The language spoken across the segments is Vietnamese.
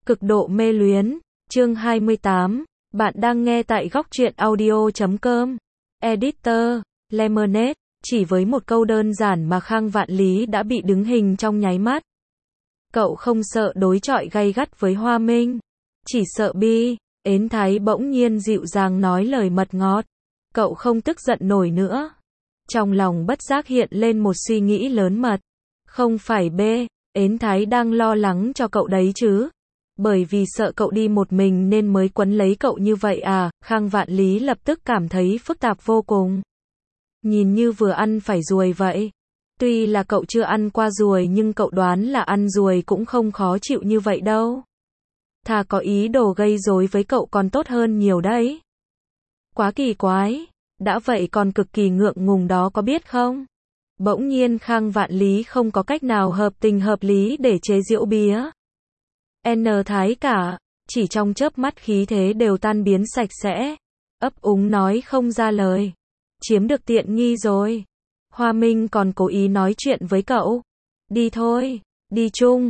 Cực độ mê luyến, chương 28, bạn đang nghe tại góc truyện audio.com. Editor, Lemonade, chỉ với một câu đơn giản mà Khang Vạn Lý đã bị đứng hình trong nháy mắt. Cậu không sợ đối chọi gay gắt với Hoa Minh, chỉ sợ Bi. Ến Thái bỗng nhiên dịu dàng nói lời mật ngọt. Cậu không tức giận nổi nữa. Trong lòng bất giác hiện lên một suy nghĩ lớn mật. Không phải B, Ến Thái đang lo lắng cho cậu đấy chứ. Bởi vì sợ cậu đi một mình nên mới quấn lấy cậu như vậy à? Khang Vạn Lý lập tức cảm thấy phức tạp vô cùng. Nhìn như vừa ăn phải ruồi vậy. Tuy là cậu chưa ăn qua ruồi nhưng cậu đoán là ăn ruồi cũng không khó chịu như vậy đâu. Thà có ý đồ gây rối với cậu còn tốt hơn nhiều đấy. Quá kỳ quái, đã vậy còn cực kỳ ngượng ngùng đó có biết không? Bỗng nhiên Khang Vạn Lý không có cách nào hợp tình hợp lý để chế giễu bía. N Thái cả, chỉ trong chớp mắt khí thế đều tan biến sạch sẽ. Ấp úng nói không ra lời. Chiếm được tiện nghi rồi. Hoa Minh còn cố ý nói chuyện với cậu. Đi thôi, đi chung,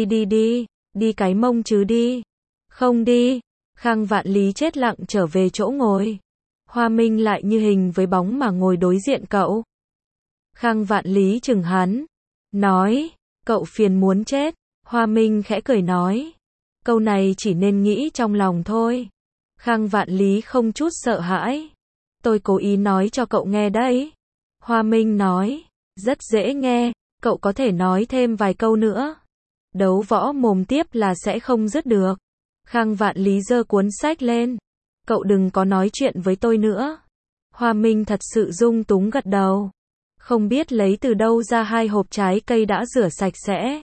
đi cái mông chứ đi. Không đi. Khang Vạn Lý chết lặng trở về chỗ ngồi. Hoa Minh lại như hình với bóng mà ngồi đối diện cậu. Khang Vạn Lý chừng hắn. Nói, cậu phiền muốn chết. Hoa Minh khẽ cười nói. Câu này chỉ nên nghĩ trong lòng thôi. Khang Vạn Lý không chút sợ hãi. Tôi cố ý nói cho cậu nghe đấy. Hoa Minh nói. Rất dễ nghe, cậu có thể nói thêm vài câu nữa. Đấu võ mồm tiếp là sẽ không dứt được. Khang Vạn Lý giơ cuốn sách lên. Cậu đừng có nói chuyện với tôi nữa. Hoa Minh thật sự dung túng gật đầu. Không biết lấy từ đâu ra 2 hộp trái cây đã rửa sạch sẽ.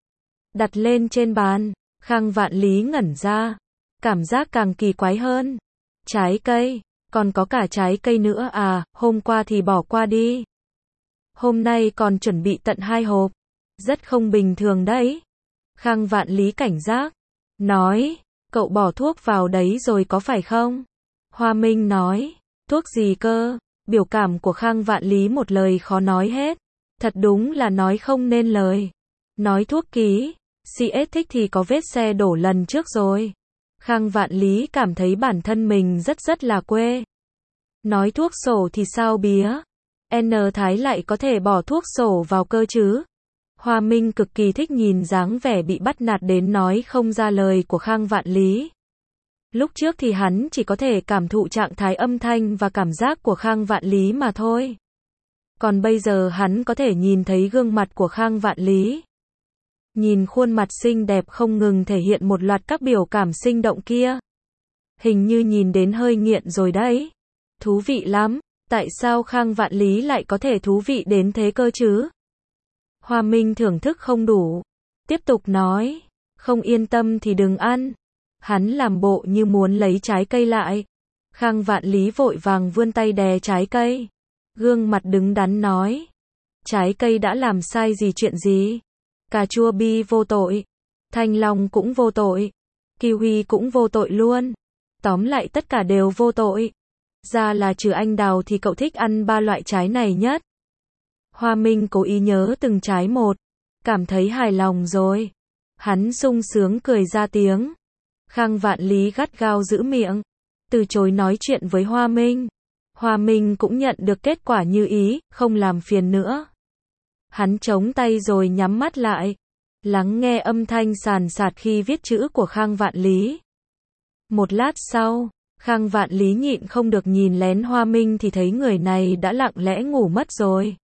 Đặt lên trên bàn. Khang Vạn Lý ngẩn ra. Cảm giác càng kỳ quái hơn. Trái cây, còn có cả trái cây nữa à? Hôm qua thì bỏ qua đi. Hôm nay còn chuẩn bị tận 2 hộp. Rất không bình thường đấy. Khang Vạn Lý cảnh giác. Nói, cậu bỏ thuốc vào đấy rồi có phải không? Hoa Minh nói, thuốc gì cơ? Biểu cảm của Khang Vạn Lý một lời khó nói hết. Thật đúng là nói không nên lời. Nói thuốc ký, CS thích thì có vết xe đổ lần trước rồi. Khang Vạn Lý cảm thấy bản thân mình rất là quê. Nói thuốc sổ thì sao bía? N Thái lại có thể bỏ thuốc sổ vào cơ chứ? Hoa Minh cực kỳ thích nhìn dáng vẻ bị bắt nạt đến nói không ra lời của Khang Vạn Lý. Lúc trước thì hắn chỉ có thể cảm thụ trạng thái âm thanh và cảm giác của Khang Vạn Lý mà thôi. Còn bây giờ hắn có thể nhìn thấy gương mặt của Khang Vạn Lý. Nhìn khuôn mặt xinh đẹp không ngừng thể hiện một loạt các biểu cảm sinh động kia. Hình như nhìn đến hơi nghiện rồi đấy. Thú vị lắm, tại sao Khang Vạn Lý lại có thể thú vị đến thế cơ chứ? Hoa Minh thưởng thức không đủ. Tiếp tục nói, không yên tâm thì đừng ăn. Hắn làm bộ như muốn lấy trái cây lại. Khang Vạn Lý vội vàng vươn tay đè trái cây. Gương mặt đứng đắn nói. Trái cây đã làm sai gì chuyện gì? Cà chua Bi vô tội. Thanh long cũng vô tội. Kiwi cũng vô tội luôn. Tóm lại tất cả đều vô tội. Ra là trừ anh đào thì cậu thích ăn 3 loại trái này nhất. Hoa Minh cố ý nhớ từng trái một. Cảm thấy hài lòng rồi. Hắn sung sướng cười ra tiếng. Khang Vạn Lý gắt gao giữ miệng. Từ chối nói chuyện với Hoa Minh. Hoa Minh cũng nhận được kết quả như ý, không làm phiền nữa. Hắn chống tay rồi nhắm mắt lại. Lắng nghe âm thanh sàn sạt khi viết chữ của Khang Vạn Lý. Một lát sau, Khang Vạn Lý nhịn không được nhìn lén Hoa Minh thì thấy người này đã lặng lẽ ngủ mất rồi.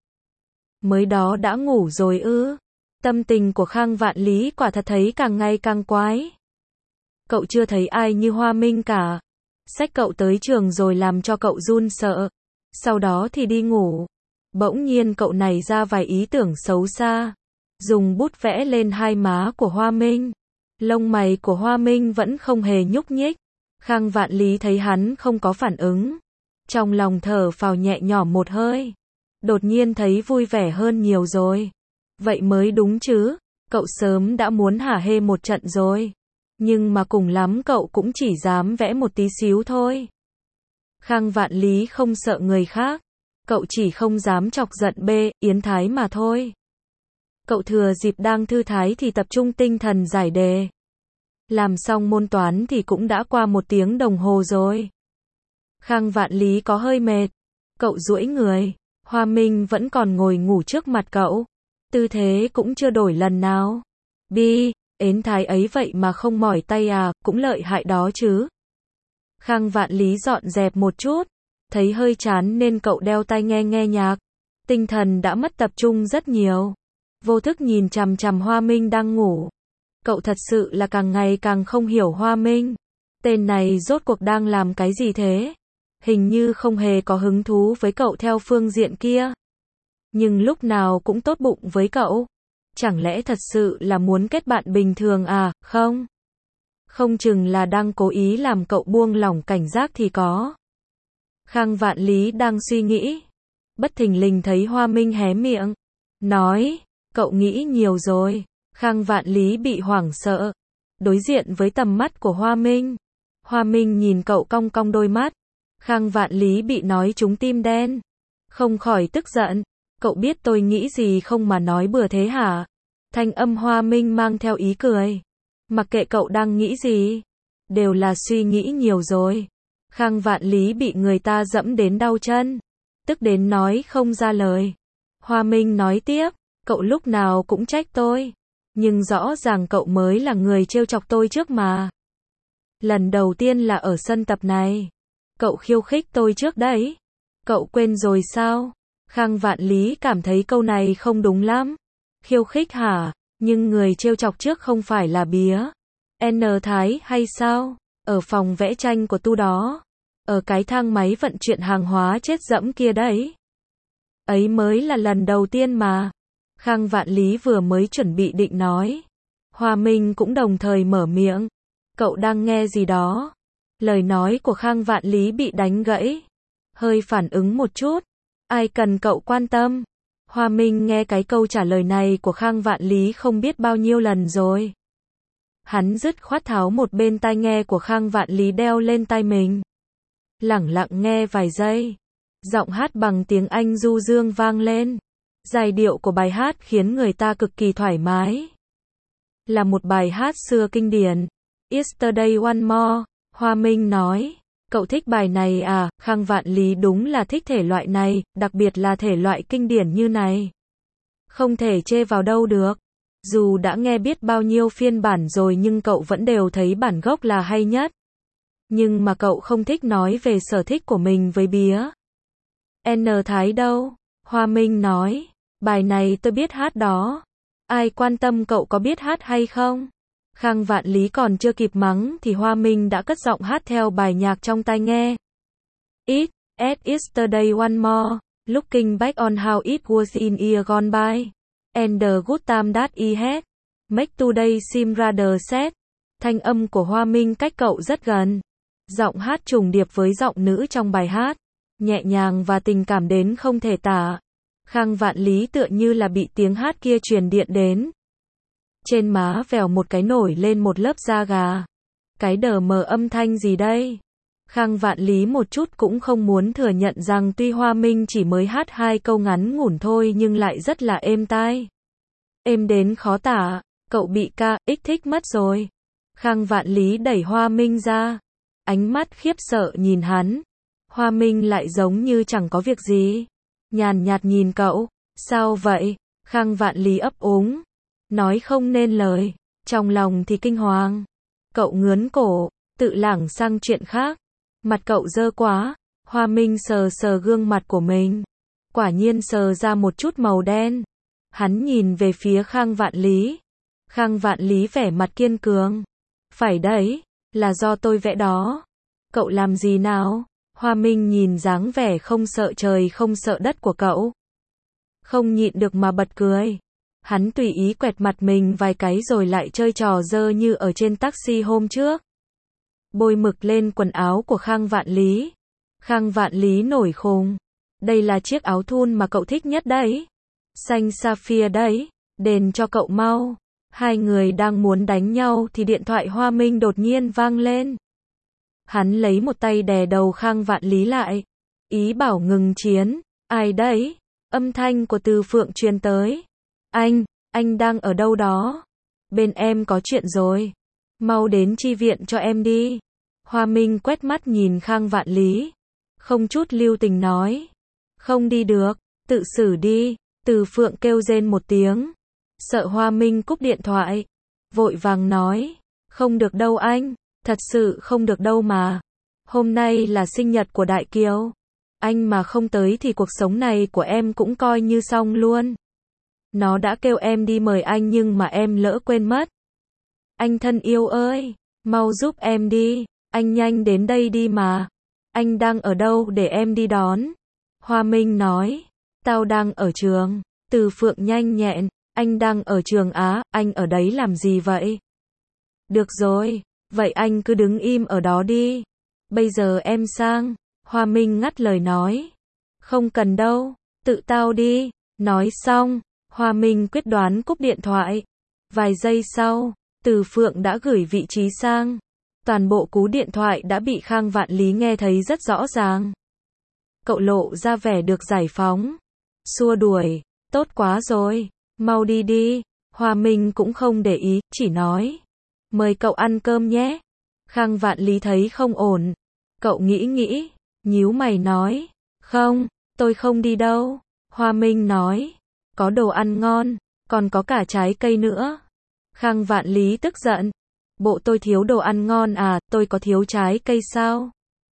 Mới đó đã ngủ rồi ư? Tâm tình của Khang Vạn Lý quả thật thấy càng ngày càng quái. Cậu chưa thấy ai như Hoa Minh cả. Xách cậu tới trường rồi làm cho cậu run sợ. Sau đó thì đi ngủ. Bỗng nhiên cậu nảy ra vài ý tưởng xấu xa. Dùng bút vẽ lên 2 má của Hoa Minh. Lông mày của Hoa Minh vẫn không hề nhúc nhích. Khang Vạn Lý thấy hắn không có phản ứng. Trong lòng thở phào nhẹ nhõm một hơi. Đột nhiên thấy vui vẻ hơn nhiều rồi. Vậy mới đúng chứ. Cậu sớm đã muốn hả hê một trận rồi. Nhưng mà cùng lắm cậu cũng chỉ dám vẽ một tí xíu thôi. Khang Vạn Lý không sợ người khác. Cậu chỉ không dám chọc giận B, Yến Thái mà thôi. Cậu thừa dịp đang thư thái thì tập trung tinh thần giải đề. Làm xong môn toán thì cũng đã qua 1 tiếng đồng hồ rồi. Khang Vạn Lý có hơi mệt. Cậu duỗi người. Hoa Minh vẫn còn ngồi ngủ trước mặt cậu. Tư thế cũng chưa đổi lần nào. Bi, ến thái ấy vậy mà không mỏi tay à, cũng lợi hại đó chứ. Khang Vạn Lý dọn dẹp một chút. Thấy hơi chán nên cậu đeo tai nghe nhạc. Tinh thần đã mất tập trung rất nhiều. Vô thức nhìn chằm chằm Hoa Minh đang ngủ. Cậu thật sự là càng ngày càng không hiểu Hoa Minh. Tên này rốt cuộc đang làm cái gì thế? Hình như không hề có hứng thú với cậu theo phương diện kia. Nhưng lúc nào cũng tốt bụng với cậu. Chẳng lẽ thật sự là muốn kết bạn bình thường à, không? Không chừng là đang cố ý làm cậu buông lỏng cảnh giác thì có. Khang Vạn Lý đang suy nghĩ. Bất thình lình thấy Hoa Minh hé miệng. Nói, cậu nghĩ nhiều rồi. Khang Vạn Lý bị hoảng sợ. Đối diện với tầm mắt của Hoa Minh. Hoa Minh nhìn cậu cong cong đôi mắt. Khang Vạn Lý bị nói trúng tim đen. Không khỏi tức giận. Cậu biết tôi nghĩ gì không mà nói bừa thế hả? Thanh âm Hoa Minh mang theo ý cười. Mặc kệ cậu đang nghĩ gì. Đều là suy nghĩ nhiều rồi. Khang Vạn Lý bị người ta dẫm đến đau chân. Tức đến nói không ra lời. Hoa Minh nói tiếp. Cậu lúc nào cũng trách tôi. Nhưng rõ ràng cậu mới là người trêu chọc tôi trước mà. Lần đầu tiên là ở sân tập này. Cậu khiêu khích tôi trước đấy. Cậu quên rồi sao? Khang Vạn Lý cảm thấy câu này không đúng lắm. Khiêu khích hả? Nhưng người trêu chọc trước không phải là Bía N Thái hay sao? Ở phòng vẽ tranh của Tu đó. Ở cái thang máy vận chuyển hàng hóa chết dẫm kia đấy. Ấy mới là lần đầu tiên mà. Khang Vạn Lý vừa mới chuẩn bị định nói. Hoa Minh cũng đồng thời mở miệng. Cậu đang nghe gì đó? Lời nói của Khang Vạn Lý bị đánh gãy. Hơi phản ứng một chút. Ai cần cậu quan tâm? Hoa Minh nghe cái câu trả lời này của Khang Vạn Lý không biết bao nhiêu lần rồi. Hắn dứt khoát tháo một bên tai nghe của Khang Vạn Lý đeo lên tai mình. Lẳng lặng nghe vài giây. Giọng hát bằng tiếng Anh du dương vang lên. Giai điệu của bài hát khiến người ta cực kỳ thoải mái. Là một bài hát xưa kinh điển. Yesterday One More. Hoa Minh nói. Cậu thích bài này à? Khang Vạn Lý đúng là thích thể loại này, đặc biệt là thể loại kinh điển như này. Không thể chê vào đâu được. Dù đã nghe biết bao nhiêu phiên bản rồi nhưng cậu vẫn đều thấy bản gốc là hay nhất. Nhưng mà cậu không thích nói về sở thích của mình với Bía N Thái đâu. Hoa Minh nói. Bài này tôi biết hát đó. Ai quan tâm cậu có biết hát hay không? Khang Vạn Lý còn chưa kịp mắng thì Hoa Minh đã cất giọng hát theo bài nhạc trong tai nghe. It, as yesterday one more, looking back on how it was in year gone by, and the good time that I had, make today seem rather sad. Thanh âm của Hoa Minh cách cậu rất gần. Giọng hát trùng điệp với giọng nữ trong bài hát. Nhẹ nhàng và tình cảm đến không thể tả. Khang Vạn Lý tựa như là bị tiếng hát kia truyền điện đến. Trên má vèo một cái nổi lên một lớp da gà. Cái đờ mờ âm thanh gì đây? Khang Vạn Lý một chút cũng không muốn thừa nhận rằng tuy Hoa Minh chỉ mới hát 2 câu ngắn ngủn thôi nhưng lại rất là êm tai. Êm đến khó tả, cậu bị KX thích mất rồi. Khang Vạn Lý đẩy Hoa Minh ra. Ánh mắt khiếp sợ nhìn hắn. Hoa Minh lại giống như chẳng có việc gì. Nhàn nhạt nhìn cậu. Sao vậy? Khang Vạn Lý ấp úng. Nói không nên lời. Trong lòng thì kinh hoàng. Cậu ngướn cổ. Tự lảng sang chuyện khác. Mặt cậu dơ quá. Hoa Minh sờ sờ gương mặt của mình. Quả nhiên sờ ra một chút màu đen. Hắn nhìn về phía Khang Vạn Lý. Khang Vạn Lý vẻ mặt kiên cường. Phải đấy. Là do tôi vẽ đó. Cậu làm gì nào? Hoa Minh nhìn dáng vẻ không sợ trời không sợ đất của cậu. Không nhịn được mà bật cười. Hắn tùy ý quẹt mặt mình vài cái rồi lại chơi trò dơ như ở trên taxi hôm trước. Bôi mực lên quần áo của Khang Vạn Lý. Khang Vạn Lý nổi khùng. Đây là chiếc áo thun mà cậu thích nhất đấy. Xanh sapphire đấy. Đền cho cậu mau. Hai người đang muốn đánh nhau thì điện thoại Hoa Minh đột nhiên vang lên. Hắn lấy một tay đè đầu Khang Vạn Lý lại. Ý bảo ngừng chiến. Ai đấy? Âm thanh của Từ Phượng truyền tới. Anh đang ở đâu đó? Bên em có chuyện rồi. Mau đến chi viện cho em đi. Hoa Minh quét mắt nhìn Khang Vạn Lý. Không chút lưu tình nói. Không đi được, tự xử đi. Từ Phượng kêu rên một tiếng. Sợ Hoa Minh cúp điện thoại. Vội vàng nói. Không được đâu anh. Thật sự không được đâu mà. Hôm nay là sinh nhật của Đại Kiều. Anh mà không tới thì cuộc sống này của em cũng coi như xong luôn. Nó đã kêu em đi mời anh nhưng mà em lỡ quên mất. Anh thân yêu ơi, mau giúp em đi. Anh nhanh đến đây đi mà. Anh đang ở đâu để em đi đón? Hoa Minh nói. Tao đang ở trường. Từ Phượng nhanh nhẹn. Anh đang ở trường á, anh ở đấy làm gì vậy? Được rồi, vậy anh cứ đứng im ở đó đi. Bây giờ em sang. Hoa Minh ngắt lời nói. Không cần đâu, tự tao đi. Nói xong, Hoa Minh quyết đoán cúp điện thoại. Vài giây sau, Từ Phượng đã gửi vị trí sang. Toàn bộ cú điện thoại đã bị Khang Vạn Lý nghe thấy rất rõ ràng. Cậu lộ ra vẻ được giải phóng. Xua đuổi, tốt quá rồi, mau đi đi. Hoa Minh cũng không để ý, chỉ nói. Mời cậu ăn cơm nhé. Khang Vạn Lý thấy không ổn. Cậu nghĩ, nhíu mày nói. Không, tôi không đi đâu. Hoa Minh nói. Có đồ ăn ngon, còn có cả trái cây nữa. Khang Vạn Lý tức giận. Bộ tôi thiếu đồ ăn ngon à, tôi có thiếu trái cây sao?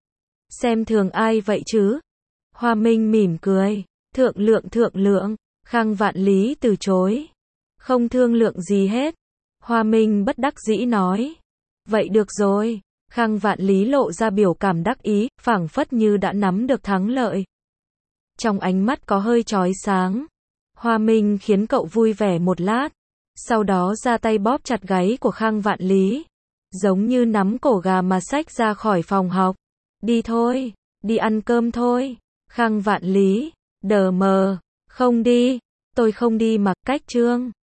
Xem thường ai vậy chứ? Hoa Minh mỉm cười. Thượng lượng. Khang Vạn Lý từ chối. Không thương lượng gì hết. Hoa Minh bất đắc dĩ nói. Vậy được rồi. Khang Vạn Lý lộ ra biểu cảm đắc ý, phảng phất như đã nắm được thắng lợi. Trong ánh mắt có hơi chói sáng. Hoa Minh khiến cậu vui vẻ một lát. Sau đó ra tay bóp chặt gáy của Khang Vạn Lý. Giống như nắm cổ gà mà xách ra khỏi phòng học. Đi thôi, đi ăn cơm thôi. Khang Vạn Lý, đờ mờ. Không đi, tôi không đi mà, cách Trương.